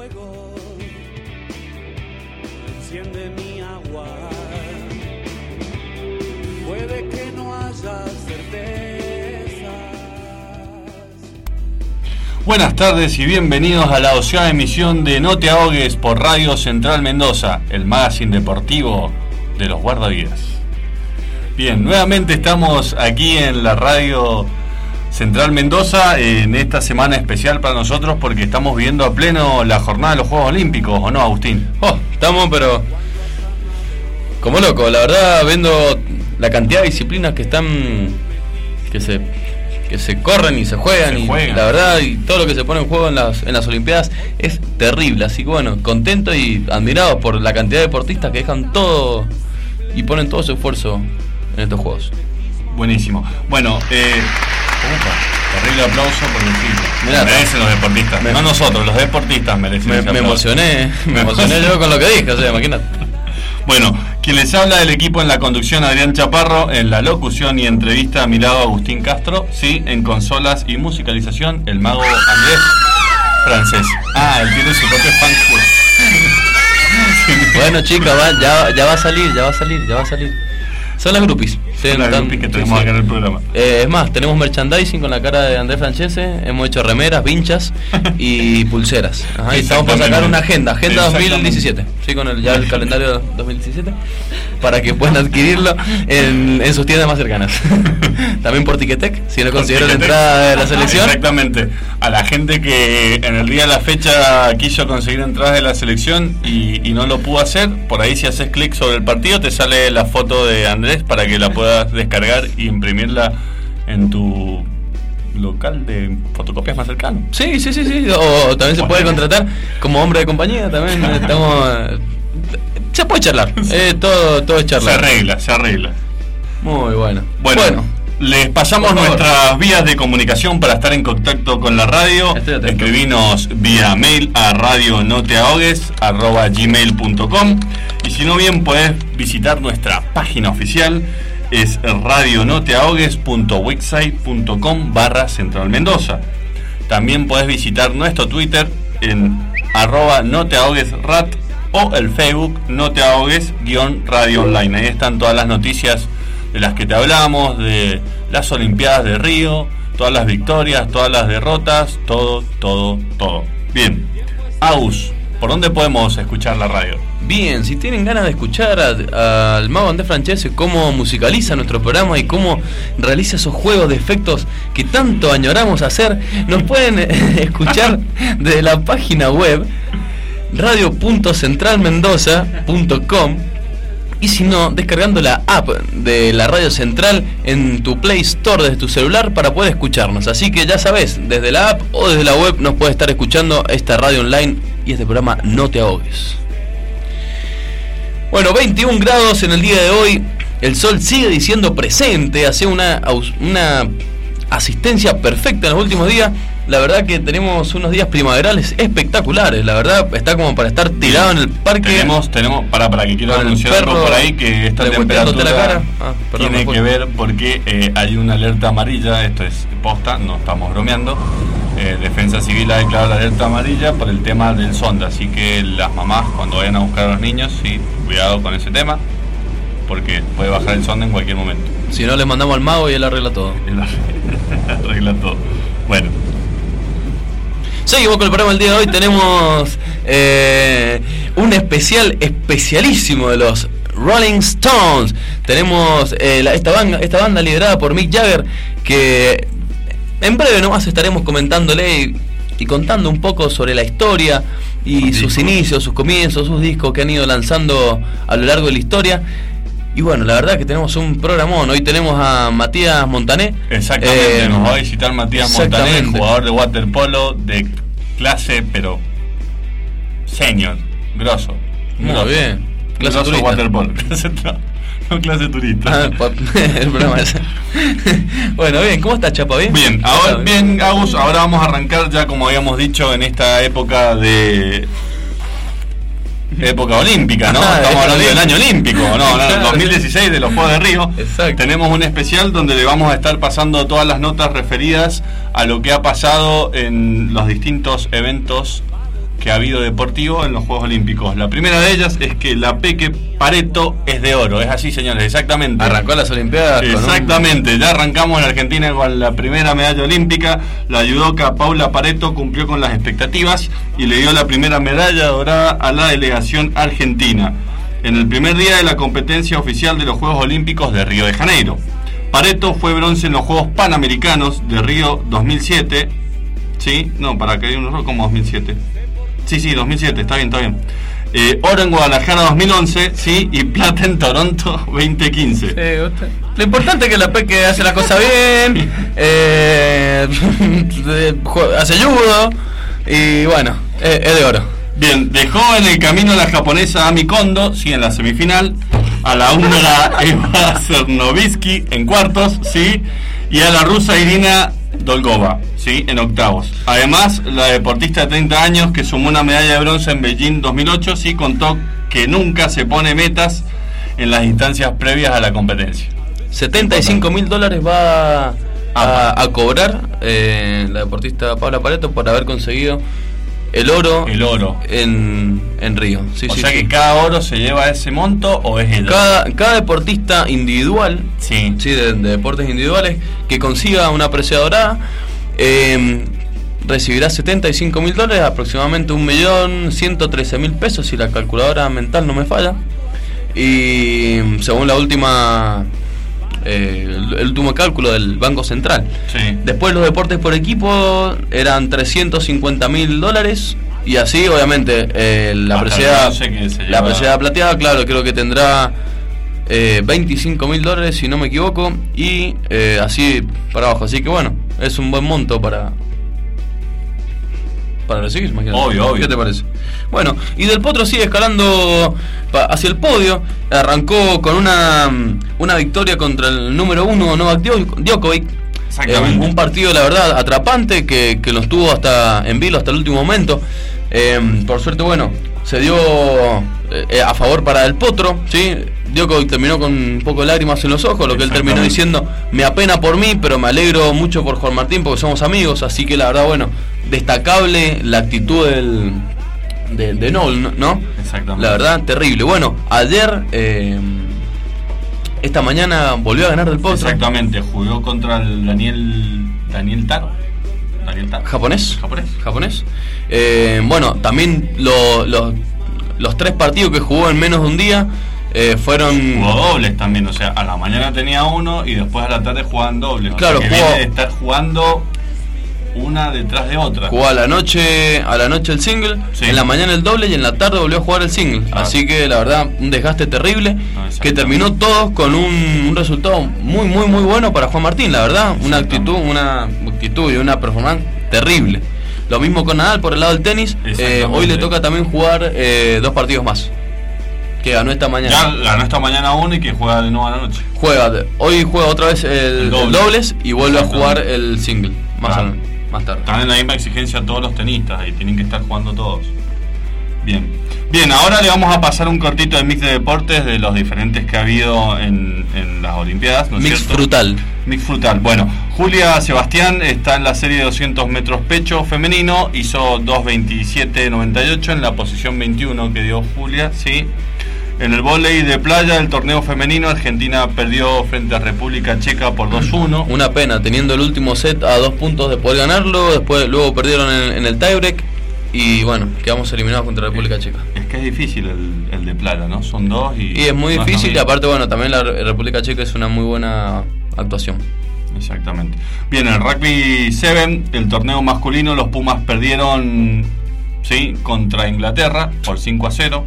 fuego, enciende mi agua. Puede que no haya certezas. Buenas tardes y bienvenidos a la 12ª emisión de No Te Ahogues por Radio Central Mendoza, el magazine deportivo de los guardavidas. Bien, nuevamente estamos aquí en la radio Central Mendoza en esta semana especial para nosotros porque estamos viendo a pleno la jornada de los Juegos Olímpicos, ¿o no, Agustín? Estamos pero como locos, la verdad, viendo la cantidad de disciplinas que están, que se corren y se juegan. La verdad, y todo lo que se pone en juego en las Olimpiadas es terrible, así que bueno, contento y admirado por la cantidad de deportistas que dejan todo y ponen todo su esfuerzo en estos Juegos. Buenísimo. Bueno, terrible aplauso porque sí, merecen los deportistas, no nosotros, los deportistas merecen. Me emocioné yo con lo que dije, o sea, imagínate. Bueno, quien les habla del equipo en la conducción, Adrián Chaparro, en la locución y entrevista a mi lado, Agustín Castro, sí, en consolas y musicalización, el mago Andrés Francés. Él tiene su propio fan club. Bueno, chicos, ya va a salir. Son las groupies. Son las groupies que tenemos acá en el programa. Es más, tenemos merchandising con la cara de Andrés Francese, hemos hecho remeras, vinchas y pulseras. Y estamos por sacar una agenda 2017, sí, con el calendario 2017, para que puedan adquirirlo en sus tiendas más cercanas. También por Ticketek, si no consiguieron la entrada de la selección. Exactamente. A la gente que en el día de la fecha quiso conseguir entradas de la selección y no lo pudo hacer, por ahí si haces clic sobre el partido te sale la foto de Andrés para que la puedas descargar y imprimirla en tu local de fotocopias más cercano. Sí. O también se puede contratar como hombre de compañía. También se puede charlar. Todo es charlar. Se arregla. Muy bueno. Bueno, les pasamos nuestras vías de comunicación para estar en contacto con la radio. Escribinos vía mail a radionoteahogues@gmail.com. Y si no, bien podés visitar nuestra página oficial, es radionoteahogues.wixsite.com/Central Mendoza. También podés visitar nuestro Twitter en @noteahoguesrat o el Facebook noteahogues-radio online. Ahí están todas las noticias de las que te hablamos, de las Olimpiadas de Río, todas las victorias, todas las derrotas, todo. Bien, Agus, ¿por dónde podemos escuchar la radio? Bien, si tienen ganas de escuchar al mago Andrés Francese cómo musicaliza nuestro programa y cómo realiza esos juegos de efectos que tanto añoramos hacer, nos pueden escuchar desde la página web radio.centralmendoza.com. Y si no, descargando la app de la Radio Central en tu Play Store desde tu celular para poder escucharnos. Así que ya sabes, desde la app o desde la web nos puedes estar escuchando esta radio online y este programa No Te Ahogues. Bueno, 21 grados en el día de hoy. El sol sigue diciendo presente, hace una asistencia perfecta en los últimos días. La verdad que tenemos unos días primaverales espectaculares. La verdad está como para estar tirado en el parque. Tenemos para que quiero anunciar algo por ahí, que esta temperatura la cara. Tiene que ver porque hay una alerta amarilla. Esto es posta, no estamos bromeando. Defensa Civil ha declarado la alerta amarilla por el tema del sonda. Así que las mamás, cuando vayan a buscar a los niños, sí, cuidado con ese tema, porque puede bajar el sonda en cualquier momento. Si no, les mandamos al mago y él arregla todo. Arregla todo. Bueno, seguimos con el programa del día de hoy. Tenemos un especialísimo de los Rolling Stones. Tenemos esta banda liderada por Mick Jagger, que en breve nomás estaremos comentándole y contando un poco sobre la historia y sus inicios, sus comienzos, sus discos que han ido lanzando a lo largo de la historia. Y bueno, la verdad que tenemos un programón. Hoy tenemos a Matías Montané. Exactamente, nos va a visitar Matías Montané, jugador de waterpolo de clase, pero senior, grosso. Muy bien. Clase turista. Waterpolo. No, clase turista. El programa ese. Bueno, bien, ¿cómo estás, Chapa? Bien, ahora bien, Agus, ahora vamos a arrancar ya, como habíamos dicho, en esta época olímpica, ¿no? Estamos hablando del año olímpico, ¿no? 2016 de los Juegos de Río. Exacto. Tenemos un especial donde le vamos a estar pasando todas las notas referidas a lo que ha pasado en los distintos eventos que ha habido deportivo en los Juegos Olímpicos. La primera de ellas es que la Peque Pareto es de oro. Es así, señores, exactamente. Arrancó las Olimpiadas. Exactamente, ya arrancamos en Argentina con la primera medalla olímpica. La judoka Paula Pareto cumplió con las expectativas y le dio la primera medalla dorada a la delegación argentina en el primer día de la competencia oficial de los Juegos Olímpicos de Río de Janeiro. Pareto fue bronce en los Juegos Panamericanos de Río 2007. ¿Sí? No, para que haya un error, como 2007. Sí, 2007, está bien. Oro en Guadalajara 2011, sí, y plata en Toronto 2015. Lo importante es que la Peque hace la cosa bien, hace judo y bueno, es de oro. Bien, dejó en el camino a la japonesa Ami Kondo, sí, en la semifinal, a la húngara Eva Cernovitsky en cuartos, sí, y a la rusa Irina Dolgova, sí, en octavos. Además, la deportista de 30 años que sumó una medalla de bronce en Beijing 2008, sí, contó que nunca se pone metas en las instancias previas a la competencia. $75.000 va a cobrar la deportista Paula Pareto por haber conseguido el oro en Río. Sí, o sea que cada oro se lleva ese monto o es ella. Cada deportista individual, sí, de deportes individuales que consiga una presea dorada recibirá $75.000, aproximadamente 1.113.000 pesos si la calculadora mental no me falla. Y según la última el último cálculo del Banco Central. Sí. Después los deportes por equipo eran $350.000 y así obviamente la presea plateada, claro, creo que tendrá $25.000 si no me equivoco y así para abajo, así que bueno, es un buen monto para recibir, imagínate. Obvio. ¿Qué te parece? Bueno, y Del Potro sigue escalando hacia el podio. Arrancó con una victoria contra el número 1 Novak Djokovic. Exactamente. Un partido, la verdad, atrapante que los tuvo en vilo hasta el último momento. Por suerte, bueno, se dio a favor para Del Potro, ¿sí? Djokovic terminó con un poco de lágrimas en los ojos, lo que él terminó diciendo: me apena por mí, pero me alegro mucho por Juan Martín porque somos amigos. Así que la verdad, bueno, destacable la actitud de Noel, ¿no? Exactamente. La verdad, terrible. Bueno, ayer, esta mañana volvió a ganar Del Potro. Exactamente, jugó contra el Daniel Taro. Japonés. Bueno, también los 3 partidos que jugó en menos de un día fueron... Jugó dobles también, o sea, a la mañana tenía uno y después a la tarde jugaban dobles. Claro, o sea, que viene de estar jugando una detrás de otra. Jugó a la noche el single, sí. En la mañana el doble y en la tarde volvió a jugar el single. Claro. Así que la verdad, un desgaste terrible, que terminó todos con un resultado muy bueno para Juan Martín, la verdad. Una actitud y una performance terrible. Lo mismo con Nadal por el lado del tenis. Hoy le toca también jugar 2 partidos más. Que ganó esta mañana. Ya ganó esta mañana uno y que juega de nuevo a la noche. Hoy juega otra vez el dobles y vuelve a jugar el single. Más tarde. Están en la misma exigencia todos los tenistas y tienen que estar jugando todos. Bien, ahora le vamos a pasar un cortito de mix de deportes de los diferentes que ha habido en las Olimpiadas, ¿no es mix cierto? Mix frutal. Bueno, Julia Sebastián está en la serie de 200 metros pecho femenino, hizo 2:27.98 en la posición 21 que dio Julia, sí. En el vóley de playa del torneo femenino, Argentina perdió frente a República Checa por 2-1. Una pena, teniendo el último set a 2 puntos de poder ganarlo, luego perdieron en el tiebreak y bueno, quedamos eliminados contra República Checa. Es que es difícil el de playa, ¿no? Son 2 y es muy difícil y aparte, bueno, también la República Checa es una muy buena actuación. Exactamente. Bien, el rugby 7, el torneo masculino, los Pumas perdieron, sí, contra Inglaterra por 5-0.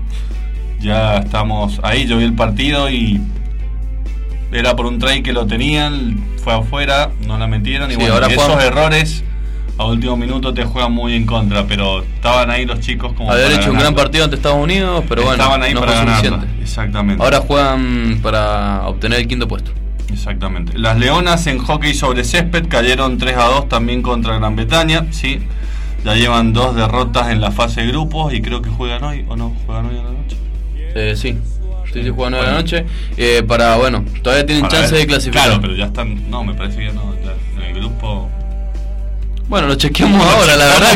Ya estamos ahí, yo vi el partido y era por un try que lo tenían, fue afuera, no la metieron y sí, bueno, ahora esos errores a último minuto te juegan muy en contra, pero estaban ahí los chicos como haber hecho un gran partido ante Estados Unidos, pero bueno, estaban ahí no para fue ganarla. Exactamente. Ahora juegan para obtener el 5º puesto. Exactamente. Las Leonas en hockey sobre césped cayeron 3-2 también contra Gran Bretaña, sí. Ya llevan 2 derrotas en la fase de grupos y creo que juegan hoy, ¿o no? ¿Juegan hoy a la noche? Sí, juegan hoy a la noche. Bueno, todavía tienen chance de clasificar. Claro, pero ya están, no, me parece que no, ya en el grupo... Bueno, lo chequeamos ahora, la verdad.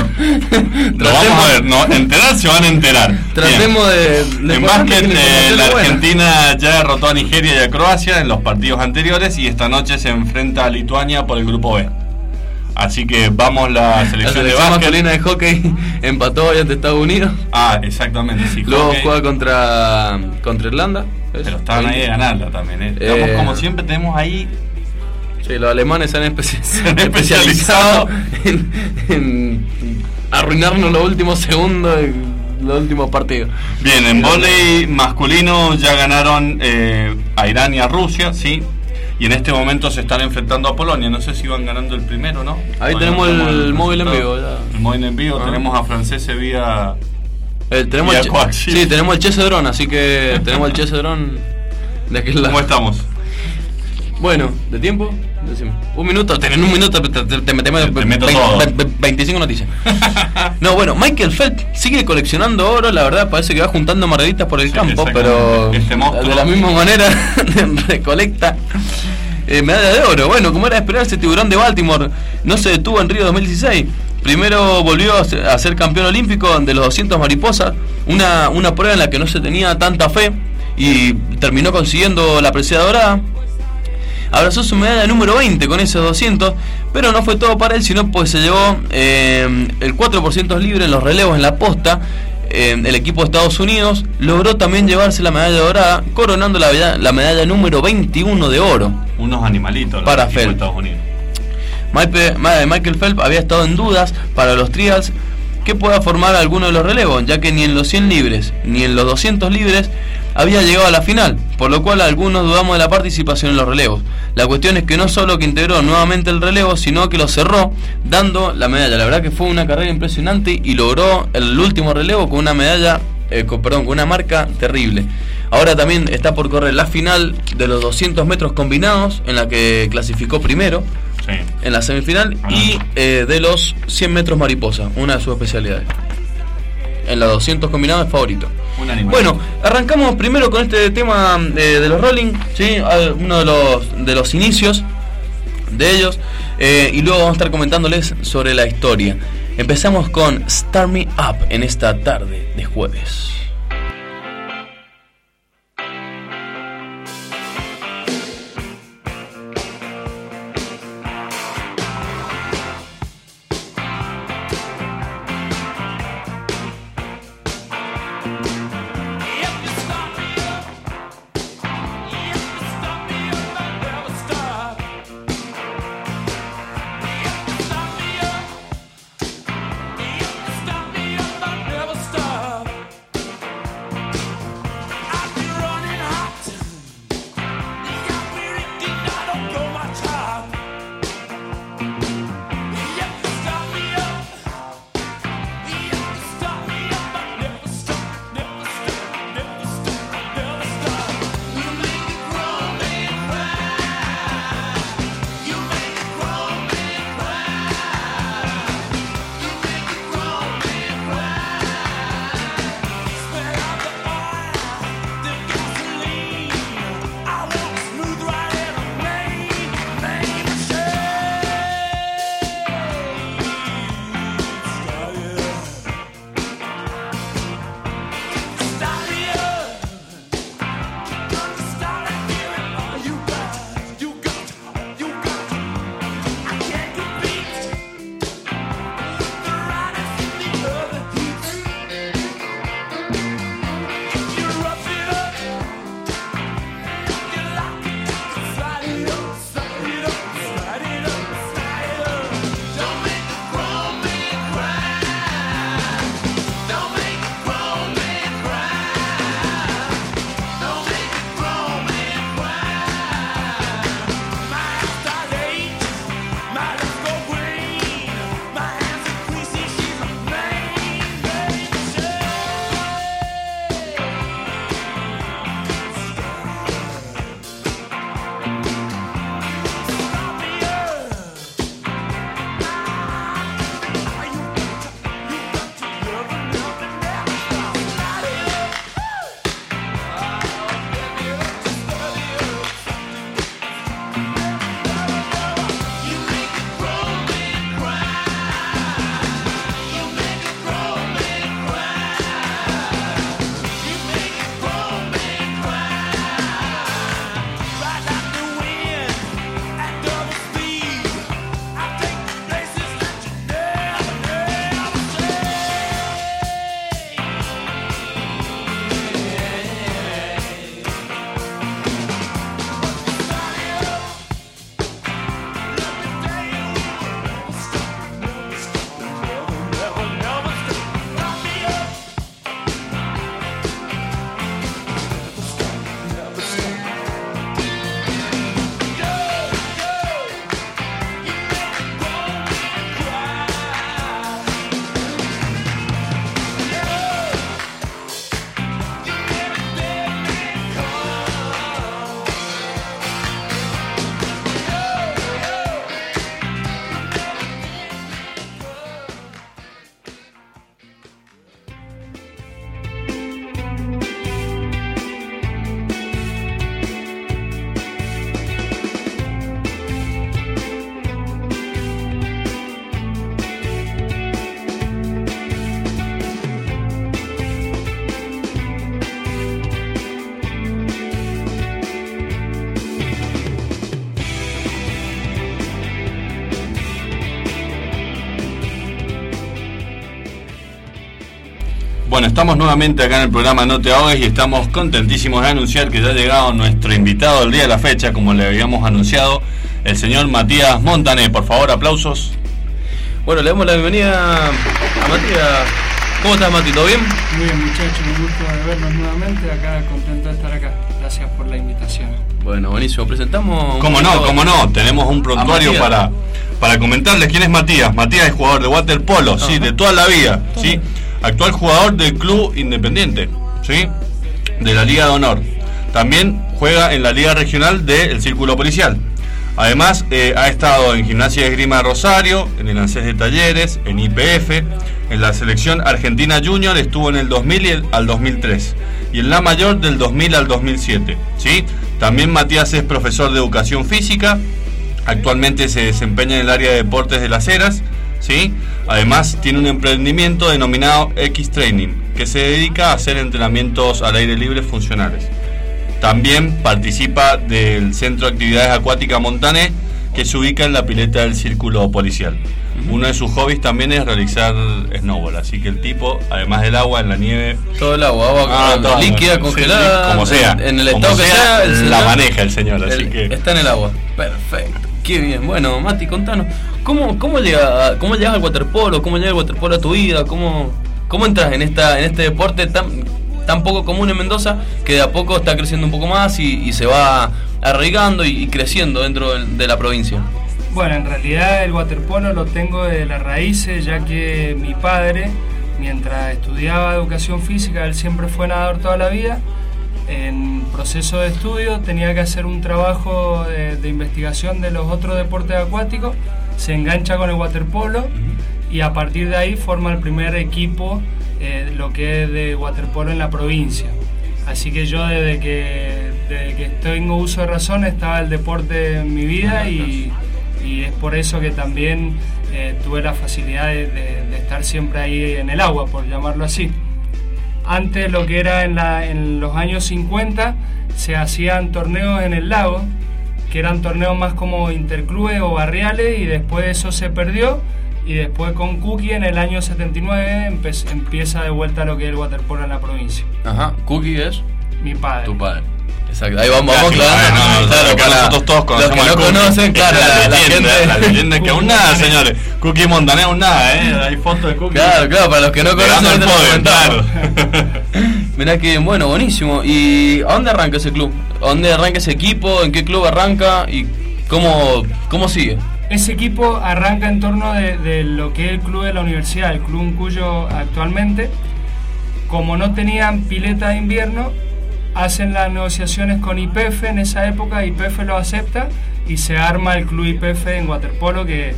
Lo vamos a ver, no, enterar se van a enterar. Tratemos de en básquet, la Argentina ya derrotó a Nigeria y a Croacia en los partidos anteriores y esta noche se enfrenta a Lituania por el grupo B. Así que vamos la selección de básquet. Masculina de hockey empató hoy ante Estados Unidos. Ah, exactamente, sí. Luego hockey. Juega contra Irlanda. Pero estaban ahí de ganarla también, Digamos, como siempre tenemos ahí. Sí, los alemanes se han especializado en arruinarnos los últimos segundos de los últimos partidos. Bien, en vóley masculino ya ganaron a Irán y a Rusia, sí. Y en este momento se están enfrentando a Polonia. No sé si van ganando el primero, ¿no? Ahí tenemos el móvil en vivo. Ya. El móvil en vivo, tenemos a franceses vía... tenemos el Chese Dron, así que tenemos el Chese Dron de aquel lado. ¿Cómo estamos? Bueno, ¿de tiempo? Decime. Un minuto, en un minuto te metemos 25 noticias. No, bueno, Michael Phelps sigue coleccionando oro, la verdad parece que va juntando margaritas por el campo, pero de la misma manera recolecta medalla de oro. Bueno, como era de esperarse, Tiburón de Baltimore no se detuvo en Río 2016. Primero volvió a ser campeón olímpico de los 200 mariposas, una prueba en la que no se tenía tanta fe, y terminó consiguiendo la presea dorada. Abrazó su medalla número 20 con esos 200, pero no fue todo para él, sino pues se llevó el 4% libre en los relevos en la posta. El equipo de Estados Unidos logró también llevarse la medalla dorada, coronando la medalla número 21 de oro. Unos animalitos para Phelps. Estados Unidos. Michael Phelps había estado en dudas para los trials que pueda formar alguno de los relevos, ya que ni en los 100 libres ni en los 200 libres había llegado a la final, por lo cual algunos dudamos de la participación en los relevos. La cuestión es que no solo que integró nuevamente el relevo, sino que lo cerró dando la medalla. La verdad que fue una carrera impresionante y logró el último relevo con una medalla, con una marca terrible. Ahora también está por correr la final de los 200 metros combinados, en la que clasificó primero, sí, en la semifinal, y de los 100 metros mariposa, una de sus especialidades. En los 200 combinados es favorito. Bueno, arrancamos primero con este tema de los Rolling, ¿sí? Uno de los inicios de ellos, y luego vamos a estar comentándoles sobre la historia. Empezamos con Start Me Up en esta tarde de jueves. Bueno, estamos nuevamente acá en el programa No Te Ahogues y estamos contentísimos de anunciar que ya ha llegado nuestro invitado del día de la fecha, como le habíamos anunciado, el señor Matías Montané. Por favor, aplausos. Bueno, le damos la bienvenida a Matías. ¿Cómo estás, Mati? ¿Todo bien? Muy bien, muchachos, un gusto de verlos nuevamente, acá contento de estar acá. Gracias por la invitación. Bueno, buenísimo. Presentamos... ¿Cómo no? Tenemos un prontuario para comentarles quién es Matías. Matías es jugador de waterpolo, sí, de toda la vida, sí. Actual jugador del Club Independiente, ¿sí? De la Liga de Honor. También juega en la Liga Regional del Círculo Policial. Además, ha estado en Gimnasia de Esgrima de Rosario, en el ANSES de Talleres, en YPF, en la selección Argentina Junior estuvo en el 2000 al 2003 y en la mayor del 2000 al 2007, ¿sí? También Matías es profesor de educación física, actualmente se desempeña en el área de deportes de Las Heras, ¿sí? Además tiene un emprendimiento denominado X-Training, que se dedica a hacer entrenamientos al aire libre funcionales. También participa del Centro de Actividades Acuáticas Montané, que se ubica en la pileta del Círculo Policial. Uno de sus hobbies también es realizar snowboard, así que el tipo, además del agua, en la nieve... Todo el agua líquida, congelada, sí, como sea, en el estado que sea, el la maneja el señor, así que... Está en el agua, perfecto, qué bien. Bueno, Mati, contanos, ¿cómo llegas al waterpolo? ¿Cómo llega el waterpolo a tu vida? ¿Cómo entras en este deporte tan poco común en Mendoza, que de a poco está creciendo un poco más y se va arraigando y creciendo dentro de la provincia? Bueno, en realidad el waterpolo lo tengo de las raíces, ya que mi padre, mientras estudiaba educación física, él siempre fue nadador toda la vida. En proceso de estudio tenía que hacer un trabajo de investigación de los otros deportes acuáticos, se engancha con el waterpolo y a partir de ahí forma el primer equipo, lo que es de waterpolo en la provincia. Así que yo desde que tengo uso de razón estaba el deporte en mi vida y es por eso que también tuve la facilidad de estar siempre ahí en el agua, por llamarlo así. Antes, lo que era en los años 50, se hacían torneos en el lago, que eran torneos más como interclubes o barriales, y después eso se perdió, y después con Cookie en el año 79 empieza de vuelta lo que es el waterpolo en la provincia. Ajá, Cookie es... Mi padre. Tu padre. Exacto, ahí vamos claro. Claro, nosotros todos conocemos los que no conocen, claro, la leyenda es que aún nada, señores. Cookie Montané aún nada, hay fotos de Cookie. Claro, para los que no conocen, claro. Mirá que bueno, buenísimo. ¿Y a dónde arranca ese club? ¿A dónde arranca ese equipo? ¿En qué club arranca? ¿Y cómo sigue? Ese equipo arranca en torno de lo que es el club de la universidad, el club Cuyo actualmente. Como no tenían pileta de invierno, hacen las negociaciones con YPF en esa época, YPF lo acepta y se arma el club YPF en waterpolo, que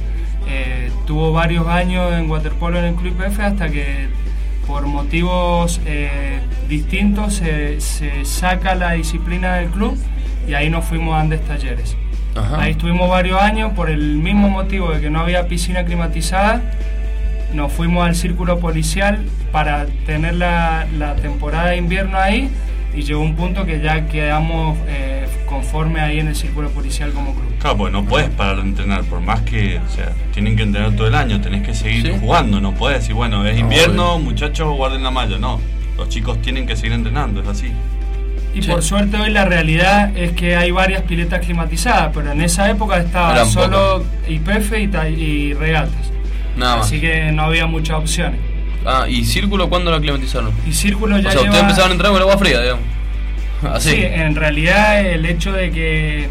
tuvo varios años en waterpolo en el club YPF hasta que por motivos distintos se saca la disciplina del club y ahí nos fuimos a Andes Talleres. Ajá. Ahí estuvimos varios años por el mismo motivo de que no había piscina climatizada. Nos fuimos al Círculo Policial para tener la temporada de invierno ahí y llegó un punto que ya quedamos conforme ahí en el Círculo Policial como club. Claro, pues no puedes parar de entrenar, por más que, o sea, tienen que entrenar todo el año, tenés que seguir jugando, no puedes decir, bueno, es invierno, muchachos, guarden la malla, no, los chicos tienen que seguir entrenando, es así. Y por suerte hoy la realidad es que hay varias piletas climatizadas, pero en esa época estaba solo YPF y regatas. Nada más. Así que no había muchas opciones. ¿Y Círculo cuándo lo climatizaron? Y Círculo ya ustedes empezaron a entrar con el agua fría, digamos. Así. Sí, en realidad el hecho de que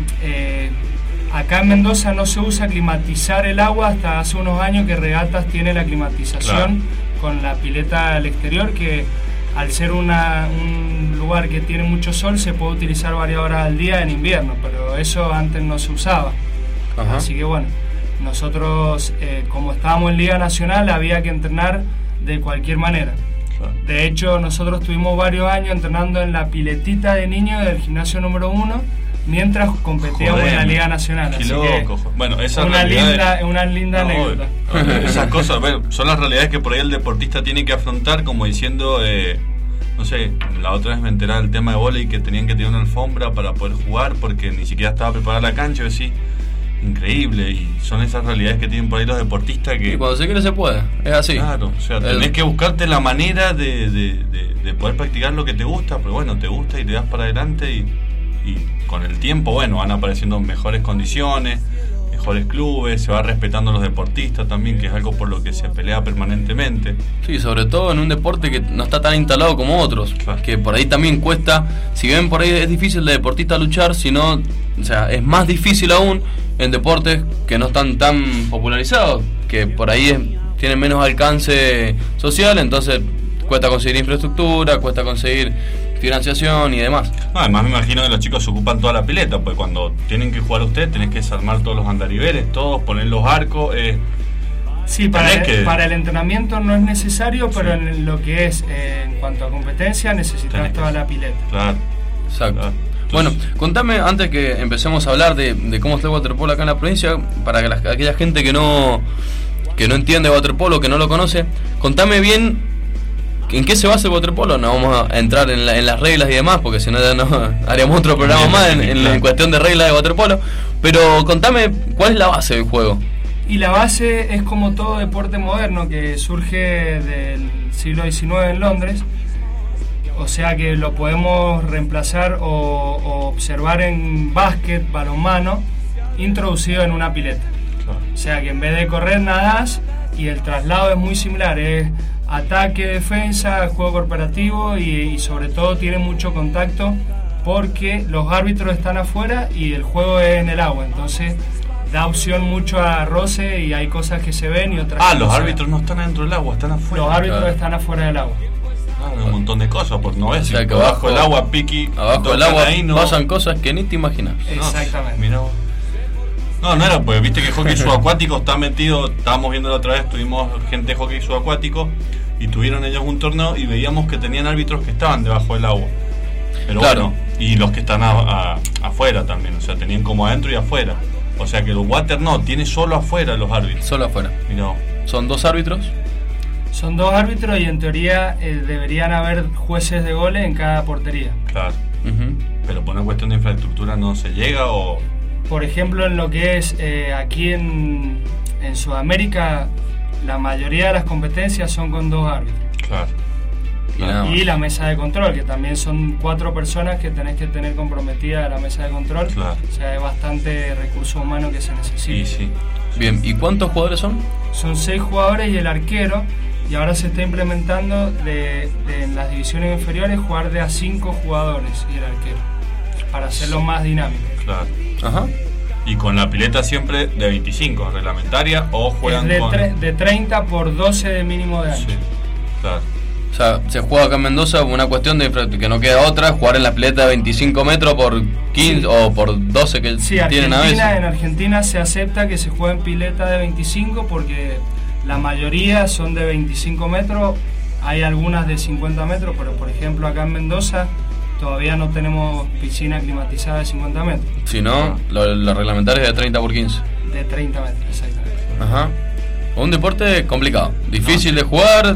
acá en Mendoza no se usa climatizar el agua hasta hace unos años que Regatas tiene la climatización con la pileta al exterior, que al ser un lugar que tiene mucho sol se puede utilizar varias horas al día en invierno, pero eso antes no se usaba. Ajá. Así que bueno, nosotros como estábamos en Liga Nacional había que entrenar de cualquier manera. De hecho, nosotros tuvimos varios años entrenando en la piletita de niños del gimnasio número 1 mientras competíamos en la Liga Nacional. Así loco. Bueno, esa una linda anécdota. Esas cosas, bueno, son las realidades que por ahí el deportista tiene que afrontar, como diciendo, no sé, la otra vez me enteraba del tema de vóley que tenían que tener una alfombra para poder jugar porque ni siquiera estaba preparada la cancha, así. increíble, y son esas realidades que tienen por ahí los deportistas que... Y cuando se quiere se puede, es así. Claro, o sea, tenés que buscarte la manera de poder practicar lo que te gusta, pero bueno, te gusta y te das para adelante y con el tiempo, bueno, van apareciendo mejores condiciones, mejores clubes, se va respetando a los deportistas también, que es algo por lo que se pelea permanentemente. Sí, sobre todo en un deporte que no está tan instalado como otros, Claro. que por ahí también cuesta, si bien por ahí es difícil de deportista luchar, sino, o sea, es más difícil aún en deportes que no están tan popularizados, que por ahí tienen menos alcance social, entonces cuesta conseguir infraestructura, cuesta conseguir financiación y demás. No, además me imagino que los chicos se ocupan toda la pileta, pues cuando tienen que jugar ustedes tenés que desarmar todos los andariveles, todos, poner los arcos. Sí, para el entrenamiento no es necesario, pero en lo que es en cuanto a competencia necesitas toda la pileta. Claro. Exacto. Claro. Bueno, contame, antes que empecemos a hablar de cómo está el waterpolo acá en la provincia, para que aquella gente que no entiende waterpolo, que no lo conoce, contame bien en qué se basa el waterpolo. No vamos a entrar en las reglas y demás, porque si no ya no haríamos otro programa más en cuestión de reglas de waterpolo, pero contame cuál es la base del juego. Y la base es como todo deporte moderno que surge del siglo XIX en Londres, o sea que lo podemos reemplazar o observar en básquet, balonmano, introducido en una pileta. Claro. O sea que en vez de correr nadás, y el traslado es muy similar, es ataque, defensa, juego corporativo y sobre todo tiene mucho contacto porque los árbitros están afuera y el juego es en el agua, entonces da opción mucho a roce y hay cosas que se ven y otras que no Los se árbitros ven. no están adentro del agua, están afuera. Los árbitros Claro. están afuera del agua. Un montón de cosas, pues no ves, O sea si que abajo el agua, piqui, abajo del tocan agua ahí, no. pasan cosas que ni te imaginas. Exactamente. Mirá vos. No era, pues viste que hockey subacuático está metido, estábamos viendo la otra vez, tuvimos gente de hockey subacuático y tuvieron ellos un torneo y veíamos que tenían árbitros que estaban debajo del agua. Pero Claro. bueno, y los que están afuera también, o sea, tenían como adentro y afuera. O sea que el water no, tiene solo afuera los árbitros. Solo afuera. Mirá vos. Son 2 árbitros. Son 2 árbitros y en teoría deberían haber jueces de goles en cada portería. Claro. Ujú. Pero por una cuestión de infraestructura no se llega o... Por ejemplo, en lo que es aquí en Sudamérica, la mayoría de las competencias son con 2 árbitros. Claro. Y nada más. Y la mesa de control, que también son 4 personas que tenés que tener comprometida la mesa de control. Claro. O sea, es bastante recurso humano que se necesita. Sí, sí. Bien, ¿y cuántos jugadores son? Son 6 jugadores y el arquero, y ahora se está implementando en las divisiones inferiores jugar de a 5 jugadores y el arquero, para hacerlo más dinámico. Claro. Ajá. Y con la pileta siempre de 25, reglamentaria, o juegan Es con... de 30 por 12 de mínimo de ancho. Sí, claro. O sea, se juega acá en Mendoza una cuestión de que no queda otra, jugar en la pileta de 25 metros por 15 o por 12 que Sí, tienen a veces. en Argentina se acepta que se juegue en pileta de 25 porque la mayoría son de 25 metros, hay algunas de 50 metros, pero por ejemplo acá en Mendoza todavía no tenemos piscina climatizada de 50 metros, Si no, lo reglamentario es de 30 por 15. de 30 metros, exactamente. Ajá. Un deporte complicado, difícil de jugar,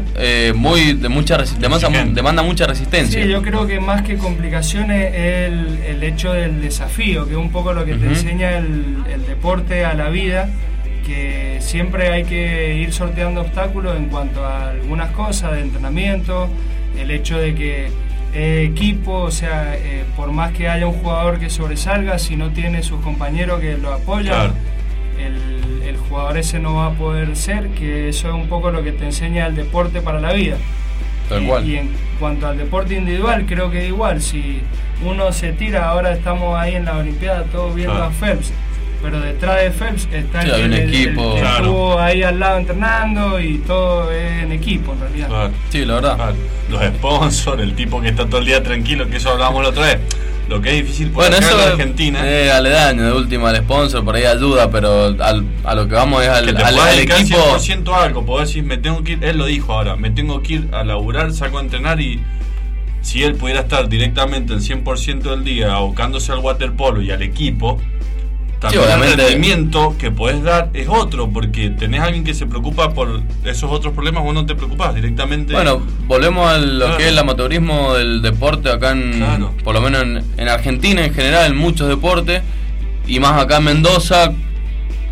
demanda mucha resistencia. Sí, yo creo que más que complicaciones es el hecho del desafío, que es un poco lo que te enseña el deporte a la vida, que siempre hay que ir sorteando obstáculos en cuanto a algunas cosas de entrenamiento, el hecho de que equipo, o sea, por más que haya un jugador que sobresalga, si no tiene sus compañeros que lo apoyan, Claro. el jugador ese no va a poder ser, que eso es un poco lo que te enseña el deporte para la vida. Tal cual. Y en cuanto al deporte individual, creo que igual, si uno se tira, ahora estamos ahí en la Olimpiada todos viendo Claro. a Phelps, pero detrás de Phelps está Sí, hay un equipo. que Claro. estuvo ahí al lado entrenando y todo es en equipo en realidad. Claro. Sí, la verdad. Claro. Los sponsors, el tipo que está todo el día tranquilo, que eso hablábamos la otra vez. Lo que es difícil por Bueno, acá eso en Argentina. aledaño, de última al sponsor, por ahí ayuda, pero a lo que vamos es que te al puedas dedicar equipo. 100% a algo, podés decir, me tengo que ir, él lo dijo ahora, me tengo que ir a laburar, saco a entrenar, y si él pudiera estar directamente el 100% del día abocándose al waterpolo y al equipo, también el obviamente. rendimiento que podés dar es otro, porque tenés a alguien que se preocupa por esos otros problemas, vos no te preocupás directamente. Bueno, volvemos a lo Claro. que es el amateurismo del deporte acá Claro. por lo menos en Argentina en general, en muchos deportes, y más acá en Mendoza,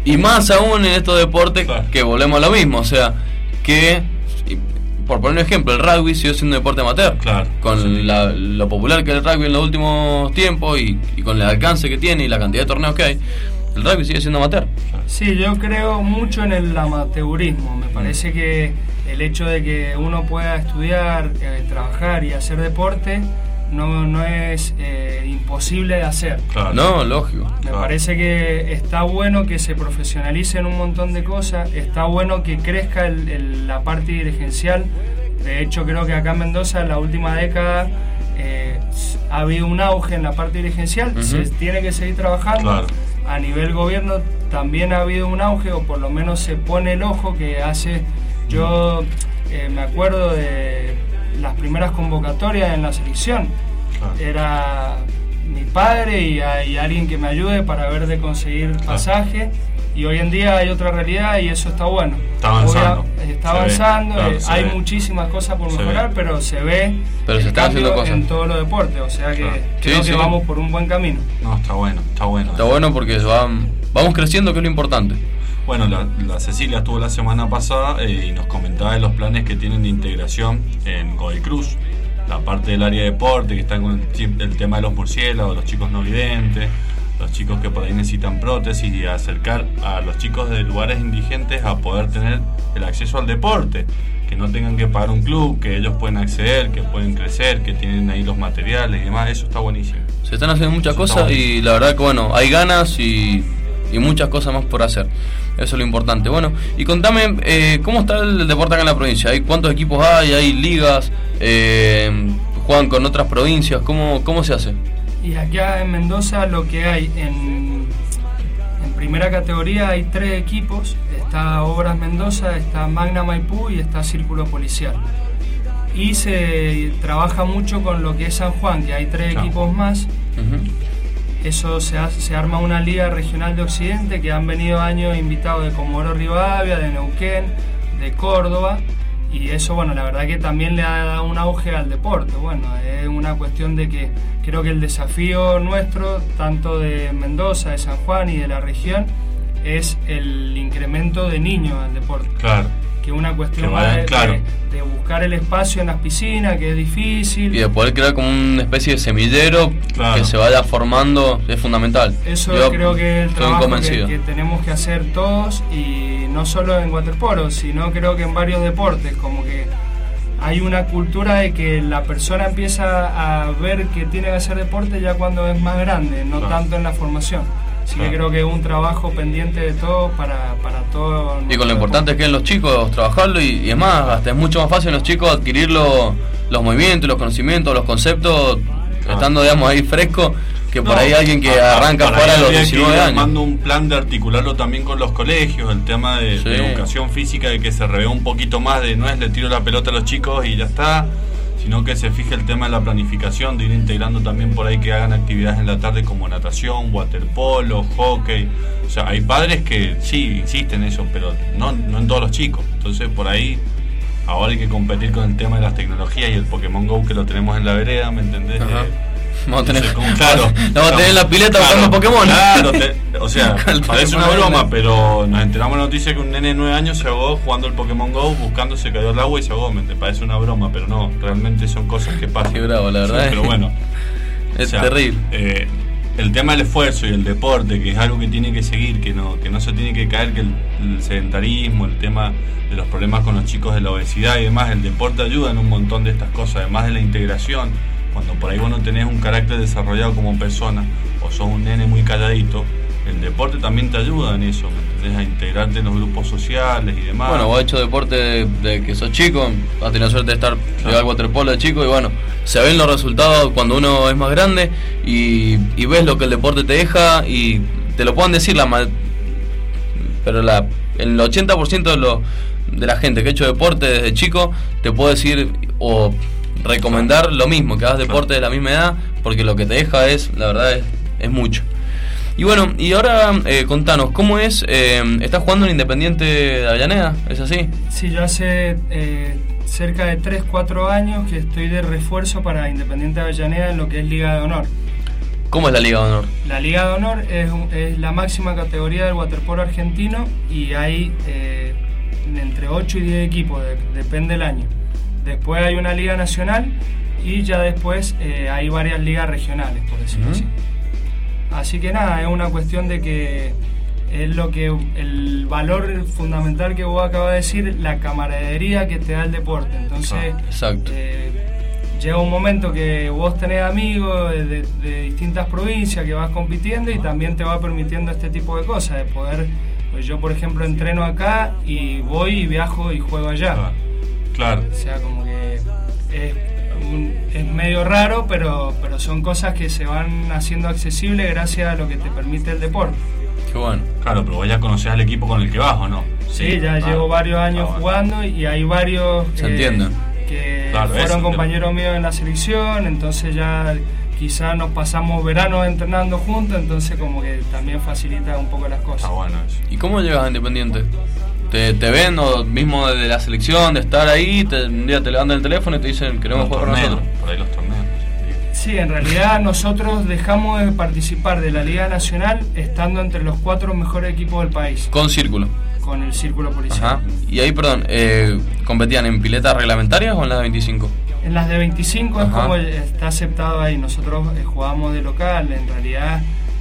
Y más aún en estos deportes, Claro. que volvemos a lo mismo, o sea, que, por poner un ejemplo, el rugby siguió siendo un deporte amateur. Claro. Con Sí. lo popular que es el rugby en los últimos tiempos y con el alcance que tiene y la cantidad de torneos que hay, el rugby sigue siendo amateur. Sí, yo creo mucho en el amateurismo. Me parece que el hecho de que uno pueda estudiar, trabajar y hacer deporte no es imposible de hacer. Claro. No, lógico. Me Claro. parece que está bueno que se profesionalicen un montón de cosas, está bueno que crezca la parte dirigencial. De hecho, creo que acá en Mendoza en la última década ha habido un auge en la parte dirigencial, Ujú. se tiene que seguir trabajando. Claro. A nivel gobierno también ha habido un auge, o por lo menos se pone el ojo que hace. Yo me acuerdo de las primeras convocatorias en la selección. Claro. Era mi padre y alguien que me ayude para ver de conseguir pasaje. Y hoy en día hay otra realidad y eso está bueno. Está avanzando. Está Se ve, avanzando, claro, se hay ve. muchísimas cosas por Se mejorar, ve. pero se ve Pero se el están haciendo cambio cosas. en todos los deportes. O sea que Claro. creo Sí, que sí. vamos por un buen camino. No, está bueno, está bueno. Está bueno porque vamos creciendo, que es lo importante. Bueno, la Cecilia estuvo la semana pasada y nos comentaba de los planes que tienen de integración en Godoy Cruz. La parte del área de deporte, que están con el tema de los murciélagos, los chicos no videntes, los chicos que por ahí necesitan prótesis, y acercar a los chicos de lugares indigentes a poder tener el acceso al deporte, que no tengan que pagar un club, que ellos pueden acceder, que pueden crecer, que tienen ahí los materiales y demás. Eso está buenísimo. Se están haciendo muchas Está cosas bueno. y la verdad que bueno, hay ganas y muchas cosas más por hacer. Eso es lo importante. Bueno, y contame, ¿cómo está el deporte acá en la provincia? ¿Cuántos equipos hay? ¿Hay ligas? ¿Juegan con otras provincias? ¿Cómo se hace? Y acá en Mendoza lo que hay en primera categoría hay 3 equipos. Está Obras Mendoza, está Magna Maipú y está Círculo Policial. Y se trabaja mucho con lo que es San Juan, que hay 3 Claro. equipos más. Ujú. Eso se arma una liga regional de Occidente, que han venido años invitados de Comodoro Rivadavia, de Neuquén, de Córdoba, y eso, bueno, la verdad que también le ha dado un auge al deporte. Bueno, es una cuestión de que creo que el desafío nuestro, tanto de Mendoza, de San Juan y de la región, es el incremento de niños al deporte. Claro. Que es una cuestión Que vayan, más de, claro. de buscar el espacio en las piscinas, que es difícil. Y de poder crear como una especie de semillero Claro. que se vaya formando es fundamental. Eso Yo creo que es el estoy trabajo convencido. que tenemos que hacer todos, y no solo en waterpolo, sino creo que en varios deportes, como que hay una cultura de que la persona empieza a ver que tiene que hacer deporte ya cuando es más grande, no Claro. tanto en la formación. Así Claro. que creo que es un trabajo pendiente de todos para todos. Y con lo importante es que en los chicos trabajarlo y es más, hasta es mucho más fácil en los chicos adquirir los movimientos, los conocimientos, los conceptos, estando digamos ahí fresco, que por No, ahí alguien que a- arranca para fuera a ahí los habría que 19 ir años. armando un plan de articularlo también con los colegios, el tema de Sí. educación física, de que se revea un poquito más, de no es le tiro la pelota a los chicos y ya está, sino que se fije el tema de la planificación, de ir integrando también por ahí que hagan actividades en la tarde como natación, waterpolo, hockey. O sea, hay padres que sí insisten en eso, pero no en todos los chicos. Entonces por ahí ahora hay que competir con el tema de las tecnologías y el Pokémon GO, que lo tenemos en la vereda, ¿me entendés? Ajá. Vamos a tener, Claro, vamos a tener en la pileta buscando Pokémon. Claro, o sea, El parece una Pokémon. broma, pero nos enteramos de la noticia que un nene de 9 años se ahogó jugando el Pokémon GO, buscando, se cayó al agua y se ahogó. Te parece una broma, pero no, realmente son cosas que pasan. Qué bravo, la verdad. Pero bueno, Es o sea, terrible. el tema del esfuerzo y el deporte, que es algo que tiene que seguir, que no se tiene que caer, que el sedentarismo, el tema de los problemas con los chicos de la obesidad y demás, el deporte ayuda en un montón de estas cosas, además de la integración. Cuando por ahí vos no tenés un carácter desarrollado como persona, o sos un nene muy calladito, el deporte también te ayuda en eso, ¿me entendés? A integrarte en los grupos sociales y demás. Bueno, vos has hecho deporte de que sos chico, has tenido suerte de estar jugando al waterpolo de chico y bueno, se ven los resultados cuando uno es más grande y ves lo que el deporte te deja y te lo pueden decir pero el 80% de la gente que ha hecho deporte desde chico te puede decir o recomendar lo mismo, que hagas deporte de la misma edad, porque lo que te deja la verdad es mucho. Y bueno, y ahora contanos, ¿cómo es? ¿Estás jugando en Independiente de Avellaneda? ¿Es así? Sí, yo hace cerca de 3-4 años que estoy de refuerzo para Independiente Avellaneda en lo que es Liga de Honor. ¿Cómo es la Liga de Honor? La Liga de Honor es la máxima categoría del waterpolo argentino y hay entre 8 y 10 equipos, depende del año. Después hay una liga nacional y ya después hay varias ligas regionales, por decirlo así. Así que nada, es una cuestión de que es lo que el valor fundamental que vos acabas de decir, la camaradería que te da el deporte. Entonces, exacto. Llega un momento que vos tenés amigos de distintas provincias que vas compitiendo y también te va permitiendo este tipo de cosas, de poder, pues yo por ejemplo entreno acá y voy y viajo y juego allá. Claro. O sea, como que es medio raro, pero son cosas que se van haciendo accesibles gracias a lo que te permite el deporte. Qué bueno. Claro, pero vos ya conocés al equipo con el que vas, ¿o no? Sí, ya llevo varios años jugando y hay varios se entiende. Que fueron compañeros míos en la selección, entonces ya quizás nos pasamos veranos entrenando juntos, entonces como que también facilita un poco las cosas. Está bueno eso. ¿Y cómo llegas a Independiente? ¿Te ven o mismo de la selección, de estar ahí, un día te levantan el teléfono y te dicen queremos jugar con nosotros? Por ahí los torneos. Sí, en realidad nosotros dejamos de participar de la Liga Nacional estando entre los 4 mejores equipos del país. Con Círculo. Con el Círculo Policial. Ajá. Y ahí, perdón, ¿competían en piletas reglamentarias o en las de 25? En las de 25 es como está aceptado ahí. Nosotros jugamos de local, en realidad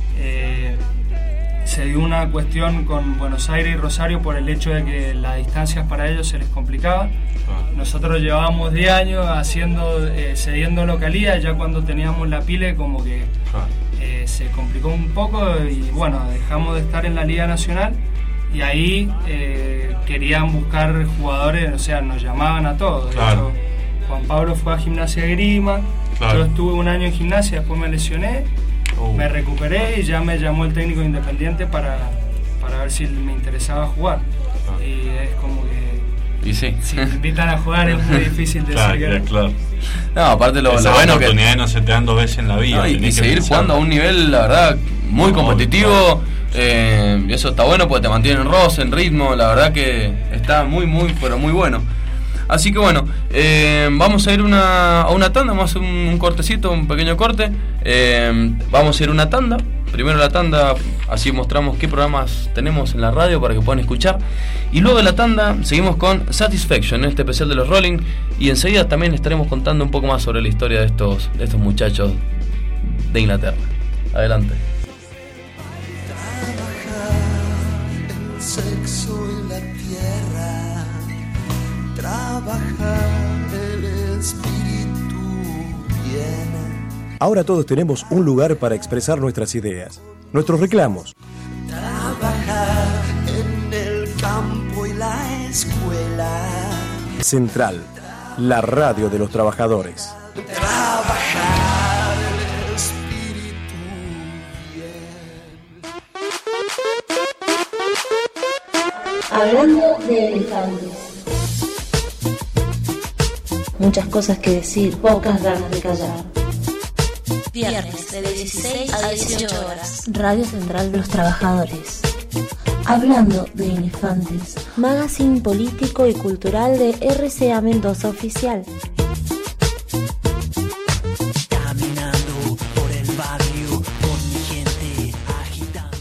se dio una cuestión con Buenos Aires y Rosario por el hecho de que las distancias para ellos se les complicaba. Nosotros llevábamos 10 años cediendo localía, ya cuando teníamos la pile como que se complicó un poco y bueno, dejamos de estar en la Liga Nacional y ahí querían buscar jugadores, o sea, nos llamaban a todos. De hecho, Juan Pablo fue a Gimnasia de Grima, yo estuve un año en Gimnasia, después me lesioné, me recuperé y ya me llamó el técnico Independiente para ver si me interesaba jugar. Y es como que y sí. Si te invitan a jugar es muy difícil de decir que claro. No, aparte lo bueno que oportunidades no se te dan 2 veces en la vida. No, y seguir jugando a un nivel, la verdad, muy competitivo. Y eso está bueno porque te mantiene en roce, en ritmo. La verdad que está muy, pero muy bueno. Así que bueno, vamos a ir a una tanda, vamos a hacer un cortecito, un pequeño corte. Vamos a ir a una tanda. Primero la tanda, así mostramos qué programas tenemos en la radio para que puedan escuchar. Y luego de la tanda seguimos con Satisfaction, este especial de los Rolling. Y enseguida también estaremos contando un poco más sobre la historia de estos muchachos de Inglaterra. Adelante. El sexo en la tierra, trabajar el espíritu viene. Ahora todos tenemos un lugar para expresar nuestras ideas, nuestros reclamos. Trabajar en el campo y la escuela. Central, la radio de los trabajadores. Trabajar el espíritu bien. Hablando de elefantes. Muchas cosas que decir, pocas ganas de callar. Viernes de 16 a 18 horas. Radio Central de los Trabajadores. Hablando de elefantes. Magazine político y cultural de RCA Mendoza Oficial. Caminando por el barrio con mi gente agitando.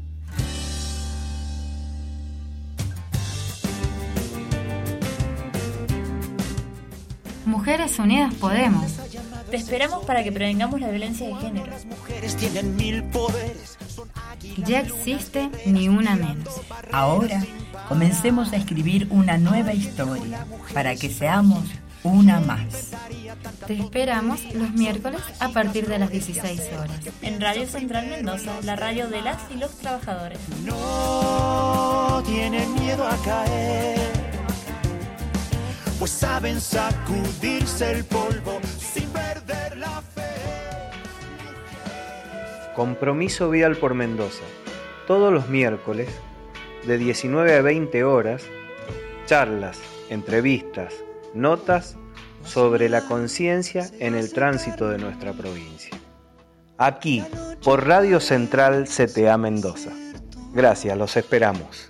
Mujeres Unidas Podemos. Te esperamos para que prevengamos la violencia de género. Las mujeres tienen 1000 poderes. Ya existe Ni Una Menos. Ahora comencemos a escribir una nueva historia para que seamos una más. Te esperamos los miércoles a partir de las 16 horas. En Radio Central Mendoza, la radio de las y los trabajadores. No tienen miedo a caer, pues saben sacudirse el polvo sin perder la fe. Compromiso Vial por Mendoza. Todos los miércoles, de 19 a 20 horas, charlas, entrevistas, notas sobre la conciencia en el tránsito de nuestra provincia. Aquí, por Radio Central CTA Mendoza. Gracias, los esperamos.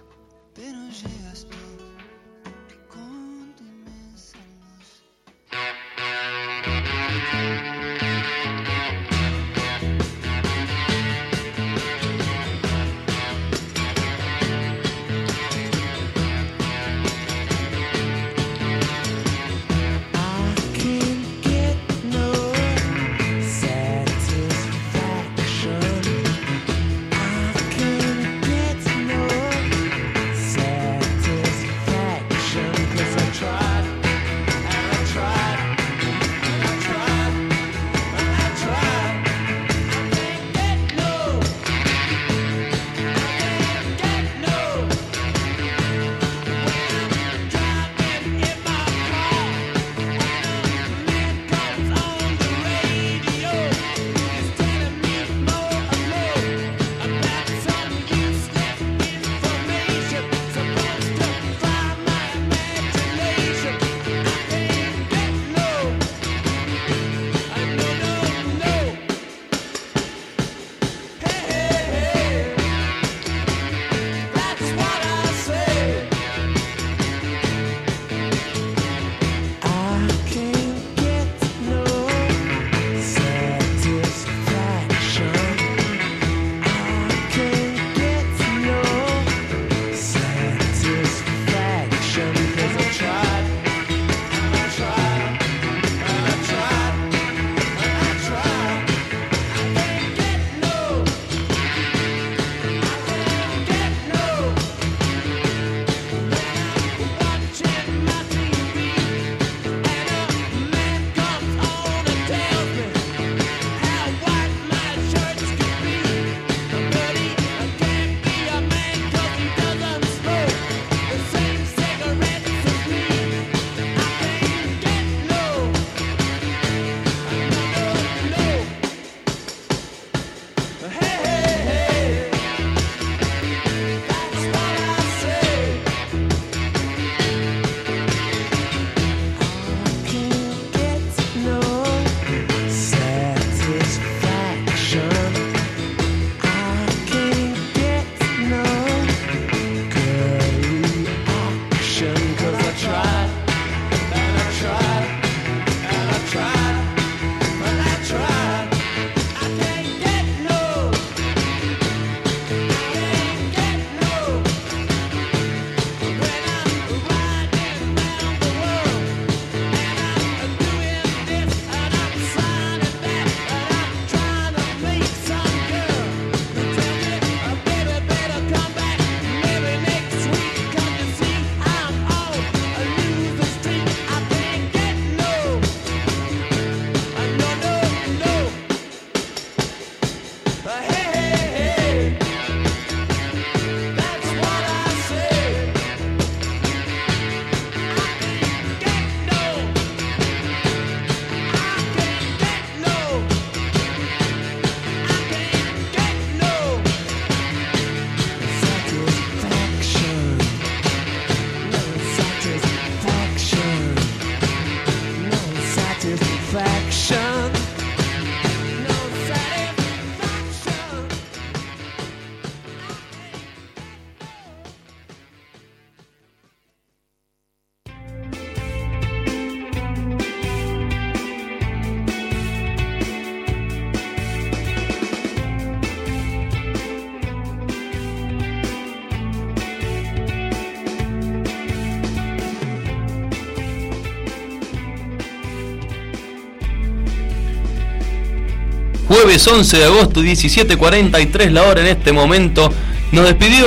jueves 11 de agosto, 17:43 la hora en este momento. Nos despidió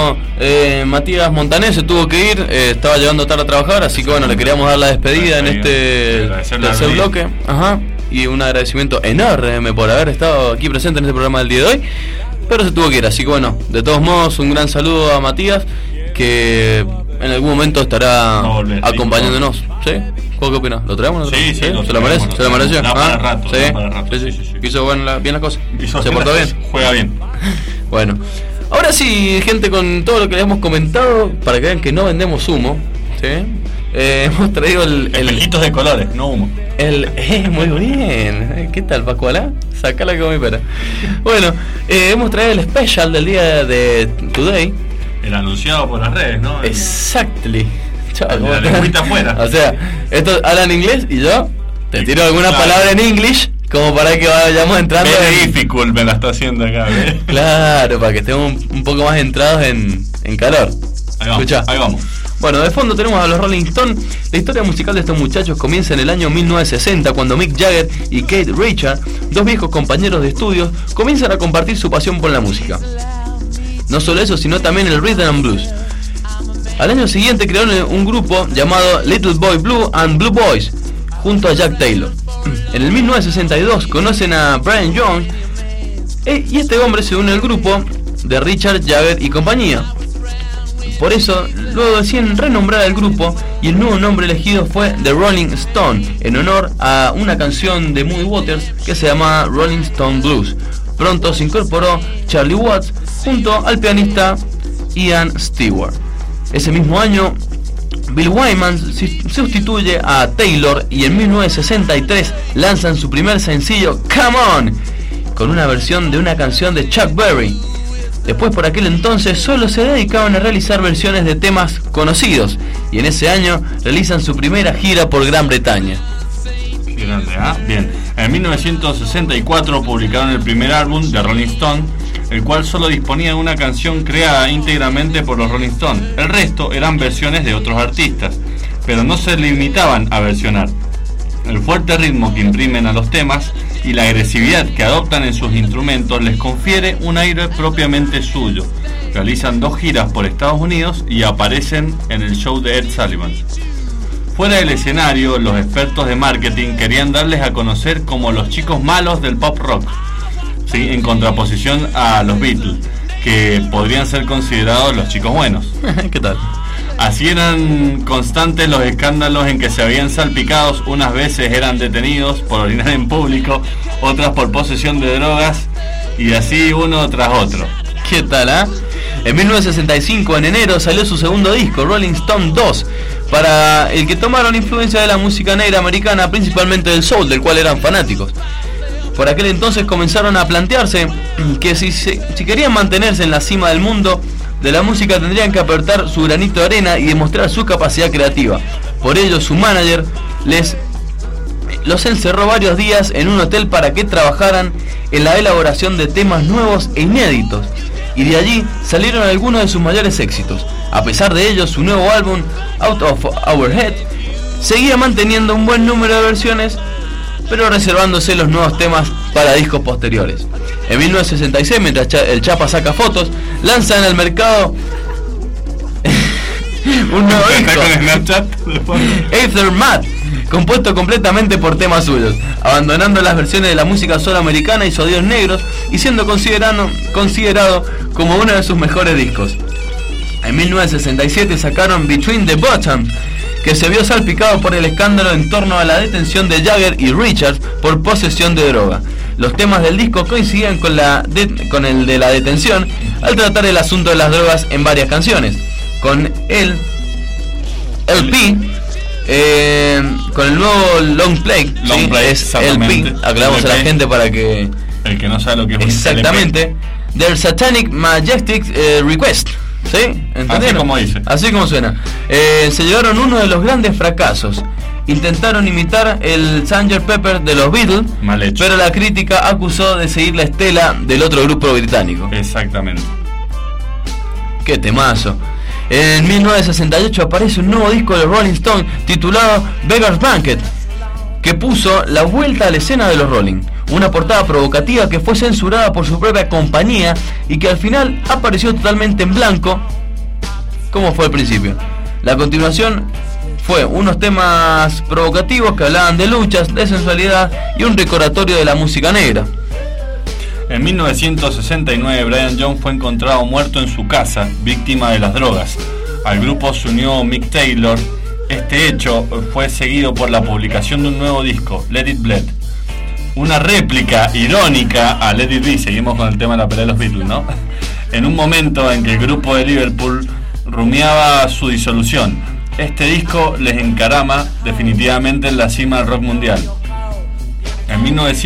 Matías Montaner, se tuvo que ir, estaba llegando tarde a trabajar, así que bueno, le queríamos dar la despedida en este tercer bloque. Ajá. Y un agradecimiento enorme por haber estado aquí presente en este programa del día de hoy. Pero se tuvo que ir, así que bueno, de todos modos, un gran saludo a Matías, que en algún momento estará acompañándonos. ¿Sí? ¿Qué opinas? ¿Lo traemos? Sí, ¿Se lo merece? ¿Se lo mereció? Para rato. Sí. Hizo bien las cosas. ¿Se portó bien? Juega bien. Bueno, ahora sí, gente, con todo lo que les hemos comentado, para que vean que no vendemos humo, ¿sí? Hemos traído espejitos de colores, no humo. Muy bien. ¿Qué tal, Pascuala? Sacala como mi pera. Bueno, hemos traído el special del día de Today. El anunciado por las redes, ¿no? Exactly. La lengüita afuera. O sea, estos hablan inglés y yo te tiro alguna palabra en English como para que vayamos entrando. Very difficult me la está haciendo acá. Claro, para que estemos un poco más entrados en calor. Ahí vamos. Bueno, de fondo tenemos a los Rolling Stones. La historia musical de estos muchachos comienza en el año 1960, cuando Mick Jagger y Keith Richards, dos viejos compañeros de estudios, comienzan a compartir su pasión por la música. No solo eso, sino también el rhythm and blues. Al año siguiente crearon un grupo llamado Little Boy Blue and Blue Boys, junto a Jack Taylor. En el 1962 conocen a Brian Jones y este hombre se une al grupo de Richard Jagger y compañía. Por eso, luego deciden renombrar al grupo y el nuevo nombre elegido fue The Rolling Stone, en honor a una canción de Muddy Waters que se llama Rolling Stone Blues. Pronto se incorporó Charlie Watts junto al pianista Ian Stewart. Ese mismo año, Bill Wyman sustituye a Taylor y en 1963 lanzan su primer sencillo, Come On, con una versión de una canción de Chuck Berry. Después, por aquel entonces, solo se dedicaban a realizar versiones de temas conocidos y en ese año realizan su primera gira por Gran Bretaña. Qué grande, ¿ah? Bien. En 1964 publicaron el primer álbum de Rolling Stone, el cual solo disponía de una canción creada íntegramente por los Rolling Stones. El resto eran versiones de otros artistas, pero no se limitaban a versionar. El fuerte ritmo que imprimen a los temas y la agresividad que adoptan en sus instrumentos les confiere un aire propiamente suyo. Realizan 2 giras por Estados Unidos y aparecen en el show de Ed Sullivan. Fuera del escenario, los expertos de marketing querían darles a conocer como los chicos malos del pop rock, ¿sí? En contraposición a los Beatles, que podrían ser considerados los chicos buenos. ¿Qué tal? Así eran constantes los escándalos en que se habían salpicados. Unas veces eran detenidos por orinar en público, otras por posesión de drogas, y así uno tras otro. ¿Qué tal, ah? En 1965, en enero, salió su segundo disco, Rolling Stone 2, para el que tomaron influencia de la música negra americana, principalmente del soul, del cual eran fanáticos. Por aquel entonces comenzaron a plantearse que si querían mantenerse en la cima del mundo de la música, tendrían que aportar su granito de arena y demostrar su capacidad creativa. Por ello, su manager los encerró varios días en un hotel para que trabajaran en la elaboración de temas nuevos e inéditos, y de allí salieron algunos de sus mayores éxitos. A pesar de ello, su nuevo álbum, Out of Our Head, seguía manteniendo un buen número de versiones, pero reservándose los nuevos temas para discos posteriores. En 1966, mientras el Chapa saca fotos, lanzan al mercado un nuevo disco, Aftermath, compuesto completamente por temas suyos, abandonando las versiones de la música soul americana y sonidos negros, y siendo considerado como uno de sus mejores discos. En 1967 sacaron Between the Bottom, que se vio salpicado por el escándalo en torno a la detención de Jagger y Richards por posesión de droga. Los temas del disco coincidían con el de la detención al tratar el asunto de las drogas en varias canciones. Con el LP, con el nuevo long play, ¿sí? Es LP, aclaramos a la gente para que el que no sabe lo que es exactamente, The Satanic Majestic Request, ¿sí? ¿Entendieron? Así como dice. Así como suena. Se llevaron uno de los grandes fracasos. Intentaron imitar el Sgt. Pepper de los Beatles, pero la crítica acusó de seguir la estela del otro grupo británico. Exactamente. Qué temazo. En 1968 aparece un nuevo disco de Rolling Stone titulado Beggar's Banquet, que puso la vuelta a la escena de los Rolling. una portada provocativa que fue censurada por su propia compañía y que al final apareció totalmente en blanco, como fue al principio. La continuación fue unos temas provocativos que hablaban de luchas, de sensualidad y un recordatorio de la música negra. En 1969, Brian Jones fue encontrado muerto en su casa, víctima de las drogas. Al grupo se unió Mick Taylor. Este hecho fue seguido por la publicación de un nuevo disco, Let It Bleed. Una réplica irónica a Let It Be. Seguimos con el tema de la pelea de los Beatles, ¿no? En un momento en que el grupo de Liverpool rumiaba su disolución. Este disco les encarama definitivamente en la cima del rock mundial. En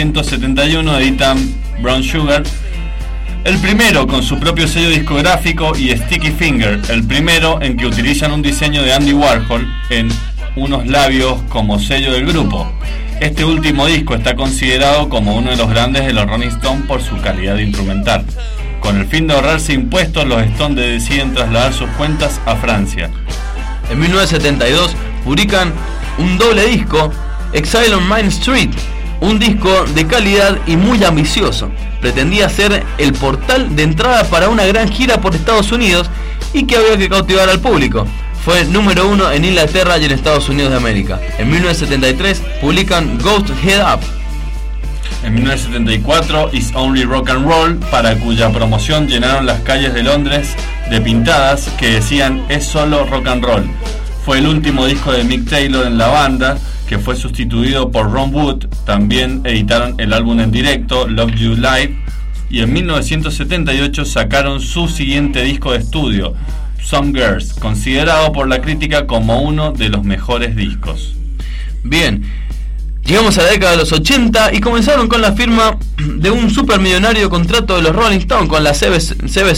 1971 editan Brown Sugar, el primero con su propio sello discográfico, y Sticky Finger, el primero en que utilizan un diseño de Andy Warhol en unos labios como sello del grupo. Este último disco está considerado como uno de los grandes de los Rolling Stones por su calidad instrumental. Con el fin de ahorrarse impuestos, los Stones deciden trasladar sus cuentas a Francia. En 1972 publican un doble disco, Exile on Main Street, un disco de calidad y muy ambicioso. Pretendía ser el portal de entrada para una gran gira por Estados Unidos y que había que cautivar al público. Fue número 1 en Inglaterra y en Estados Unidos de América. En 1973 publican Ghost Head Up. En 1974, It's Only Rock and Roll, para cuya promoción llenaron las calles de Londres de pintadas que decían "Es solo rock and roll". Fue el último disco de Mick Taylor en la banda, que fue sustituido por Ron Wood. También editaron el álbum en directo, Love You Live, y en 1978 sacaron su siguiente disco de estudio, Some Girls, considerado por la crítica como uno de los mejores discos. Bien, llegamos a la década de los 80 y comenzaron con la firma de un supermillonario contrato de los Rolling Stones con la CBS,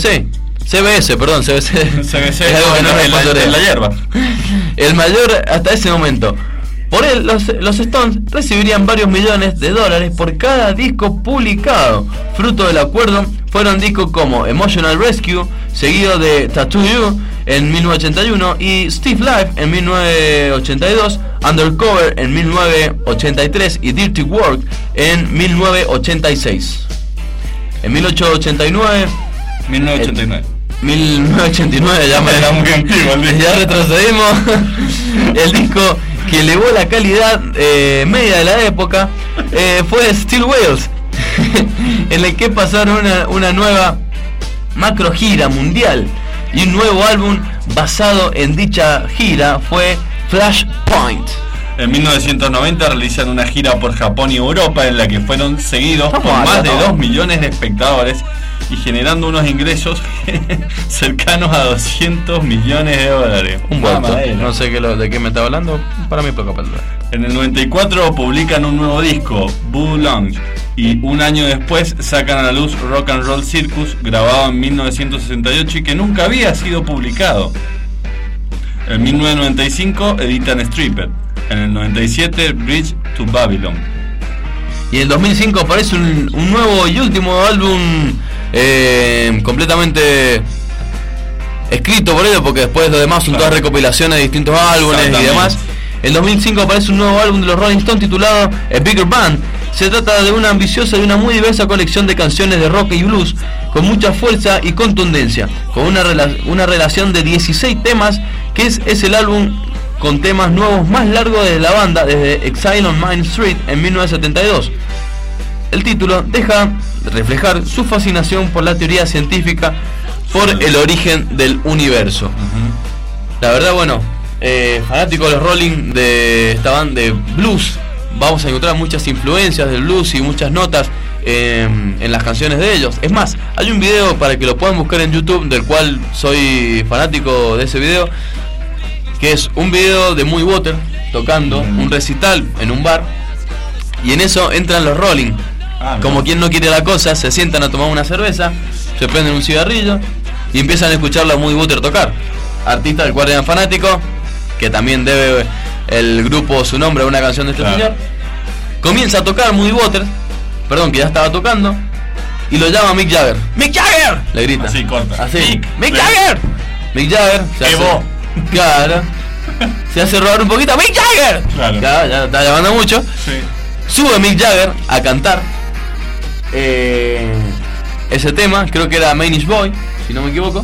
en la hierba. El mayor hasta ese momento. Por él, los Stones recibirían varios millones de dólares por cada disco publicado. Fruto del acuerdo fueron discos como Emotional Rescue, seguido de Tattoo You en 1981 y Stiff Life en 1982, Undercover en 1983 y Dirty Work en 1986. En 1989 ya retrocedimos. El disco que elevó la calidad media de la época fue Still Wales, en el que pasaron una nueva macro gira mundial, y un nuevo álbum basado en dicha gira fue Flashpoint. En 1990 realizan una gira por Japón y Europa, en la que fueron seguidos por más de 2 millones de espectadores y generando unos ingresos cercanos a 200 millones de dólares. Un vuelto. No sé de qué me estaba hablando, para mí poca palabra. En el 94 publican un nuevo disco, Boo Lounge, y un año después sacan a la luz Rock and Roll Circus, grabado en 1968 y que nunca había sido publicado. En 1995 editan Stripper. En el 97, Bridge to Babylon. Y en el 2005 aparece un nuevo y último álbum completamente escrito por ellos, porque después lo demás son todas recopilaciones de distintos álbumes y demás. En 2005 aparece un nuevo álbum de los Rolling Stones titulado A Bigger Band. Se trata de una ambiciosa y una muy diversa colección de canciones de rock y blues con mucha fuerza y contundencia, con una relación de 16 temas, que es el álbum con temas nuevos más largo de la banda desde Exile on Main Street en 1972. El título deja reflejar su fascinación por la teoría científica, por el origen del universo. La verdad, bueno, fanático de los Rolling, de esta banda de blues, vamos a encontrar muchas influencias del blues y muchas notas en las canciones de ellos. Es más, hay un video para que lo puedan buscar en YouTube, del cual soy fanático de ese video, que es un video de Muddy Waters tocando un recital en un bar, y en eso entran los Rolling. Como quien no quiere la cosa, se sientan a tomar una cerveza, se prenden un cigarrillo y empiezan a escucharlo a Muddy Waters tocar. Artista del cual eran fanáticos, que también debe el grupo su nombre a una canción de este señor. Comienza a tocar Muddy Waters, que ya estaba tocando, y lo llama Mick Jagger. ¡Mick Jagger!, le grita. Así, corta. Así. ¡Mick Jagger! Mick Jagger se hace, claro, se hace robar un poquito. ¡Mick Jagger! Claro, ya está llamando mucho. Sí. Sube Mick Jagger a cantar ese tema, creo que era Manish Boy, si no me equivoco.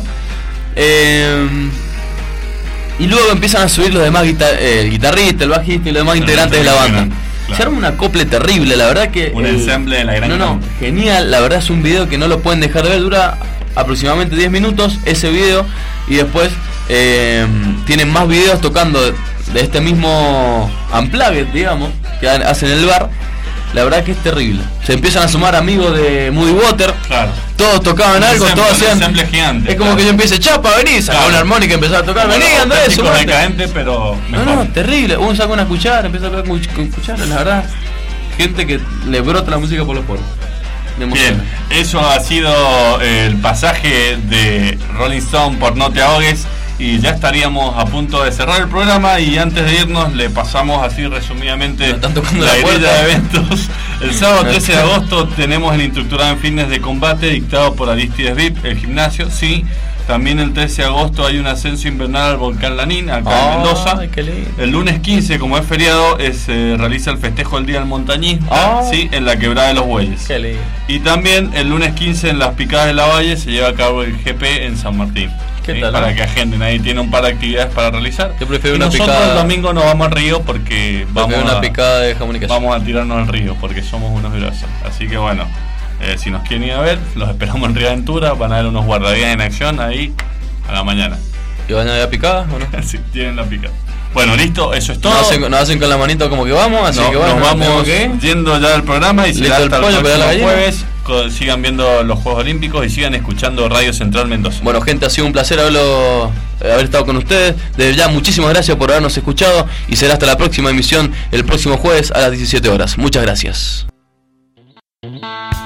Y luego empiezan a subir los demás el guitarrista, el bajista y los demás integrantes de la banda. Claro. Se arma una acople terrible, la verdad que... Un ensamble de la gran... genial, la verdad es un video que no lo pueden dejar de ver, dura aproximadamente 10 minutos ese video, y después tienen más videos tocando de este mismo Unplugged, digamos, que hacen en el bar. La verdad que es terrible. Se empiezan a sumar amigos de Moody Water. Claro. Todos tocaban algo, todos hacían. Gigante, es como que yo empiece, chapa, vení, saca una armónica y empezó a tocar, vení, Andrés, sumate. Decadente, pero mejor. No, terrible. Uno saca una cuchara, empieza a tocar con cuchara, la verdad. Gente que le brota la música por los poros. Bien, eso ha sido el pasaje de Rolling Stone por No Te Ahogues. Y ya estaríamos a punto de cerrar el programa, y antes de irnos le pasamos así resumidamente la grilla de eventos. El sábado 13 de agosto tenemos el Instructorado en Fitness de Combate dictado por Aristides VIP, el gimnasio, sí. También el 13 de agosto hay un ascenso invernal al volcán Lanín, acá en Mendoza. El lunes 15, como es feriado, se realiza el festejo del Día del Montañismo, sí, en la Quebrada de los Bueyes. Y también el lunes 15 en las Picadas de la Valle se lleva a cabo el GP en San Martín. ¿Sí? Para que agenden, ahí tiene un par de actividades para realizar. Yo prefiero y una nosotros picada. El domingo nos vamos al río porque vamos una picada de jamón y queso. Vamos a tirarnos al río porque somos unos grosos. Así que bueno, si nos quieren ir a ver, los esperamos en Río Aventura. Van a ver unos guardavías en acción ahí a la mañana. ¿Y van a ver a picada o no? Sí, tienen la picada. Bueno, listo, eso es todo. Nos hacen con la manito como que vamos, así que bueno, nos vamos yendo ya del programa y será hasta el próximo jueves. Sigan viendo los Juegos Olímpicos y sigan escuchando Radio Central Mendoza. Bueno, gente, ha sido un placer haber estado con ustedes. Desde ya, muchísimas gracias por habernos escuchado, y será hasta la próxima emisión el próximo jueves a las 17 horas. Muchas gracias.